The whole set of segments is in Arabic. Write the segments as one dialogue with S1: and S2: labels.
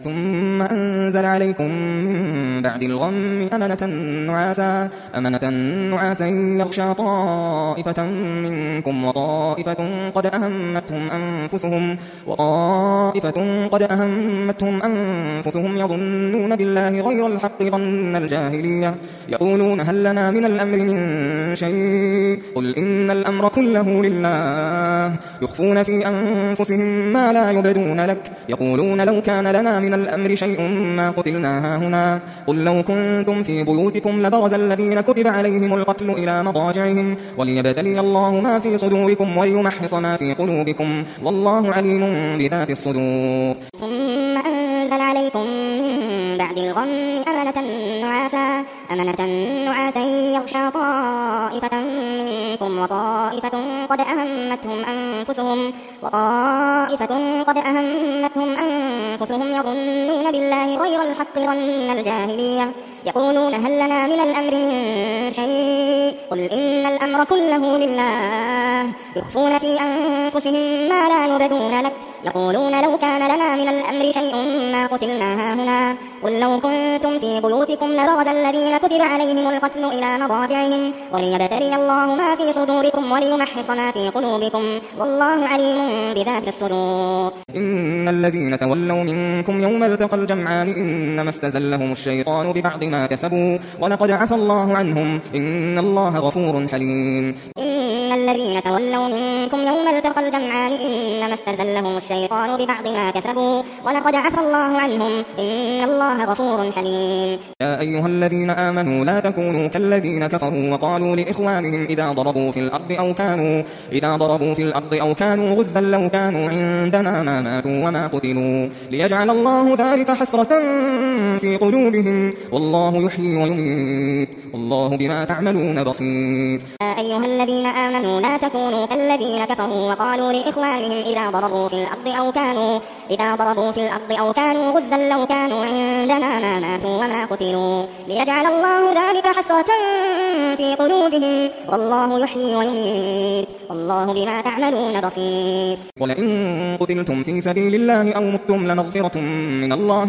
S1: ثم أنزل عليكم من بعد الغم أمنة نعاسا يغشى طائفة منكم وطائفة قد أهمتهم أنفسهم يظنون بالله غير الحق ظن الجاهلية يقولون هل لنا من الأمر من شيء قل إن الأمر كله لله يخفون في أنفسهم ما لا يبدون لك يقولون لو كان لنا من الأمر شيء ما قتلنا هاهنا قل لو كنتم في بيوتكم لبرز الذين كتب عليهم القتل إلى مضاجعهم وليبتلي الله ما في صدوركم وليمحص ما في قلوبكم والله عليم بذات الصدور
S2: ثم أنزل عليكم من بعد الغم أمنة نعاسا يغشى طائفة منكم وطائفة قد أهمتهم أنفسهم يظنون بالله غير الحق ظن الجاهلية يقولون هل لنا من الأمر من شيء قل إن الأمر كله لله يخفون في أنفسهم ما لا يبدون لك يقولون لو كان لنا من الأمر شيء ما قتلنا هاهنا قل لو كنتم في بيوتكم لبرز الذين كتب عليهم القتل إلى مضاجعهم وليبتلي الله ما في صدوركم وليمحص ما في قلوبكم والله عليم بذات الصدور
S1: إن الذين تولوا منكم يوم التقى الجمعان إنما استزلهم الشيطان ببعض ما كسبوا ولقد عفى الله عنهم إن الله غفور حليم
S2: إن الذين تولوا منكم يوم التقى الجمعان إنما استزلهم الشيطان ببعض ما كسبوا ولقد عفى الله عنهم إن الله غفور حليم
S1: يا أيها الذين آمنوا لا تكونوا كالذين كفروا وقالوا لإخوانهم إذا ضربوا في الأرض أو كانوا غزا لو كانوا عندنا ما ماتوا وما قتلوا ليجعل الله ذلك حسرة في قلوبهم والله يحيي ويميت والله بما تعملون بصير
S2: يا أيها الذين آمنوا لا تكونوا كالذين كفروا وقالوا لإخوانهم إذا ضربوا في الأرض أو كانوا غزا لو كانوا عندنا ما ماتوا وما قتلوا ليجعل الله ذلك حسرة في قلوبهم والله يحيي ويميت والله بما تعملون بصير
S1: ولئن قتلتم في سبيل الله أو متم لمغفرة من الله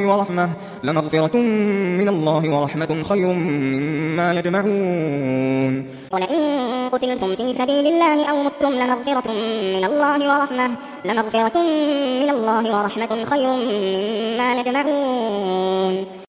S1: ورحمة خير مما يجمعون
S2: ولئن قتلتم في سبيل الله أو متم لمغفرة من الله ورحمة خير مما يجمعون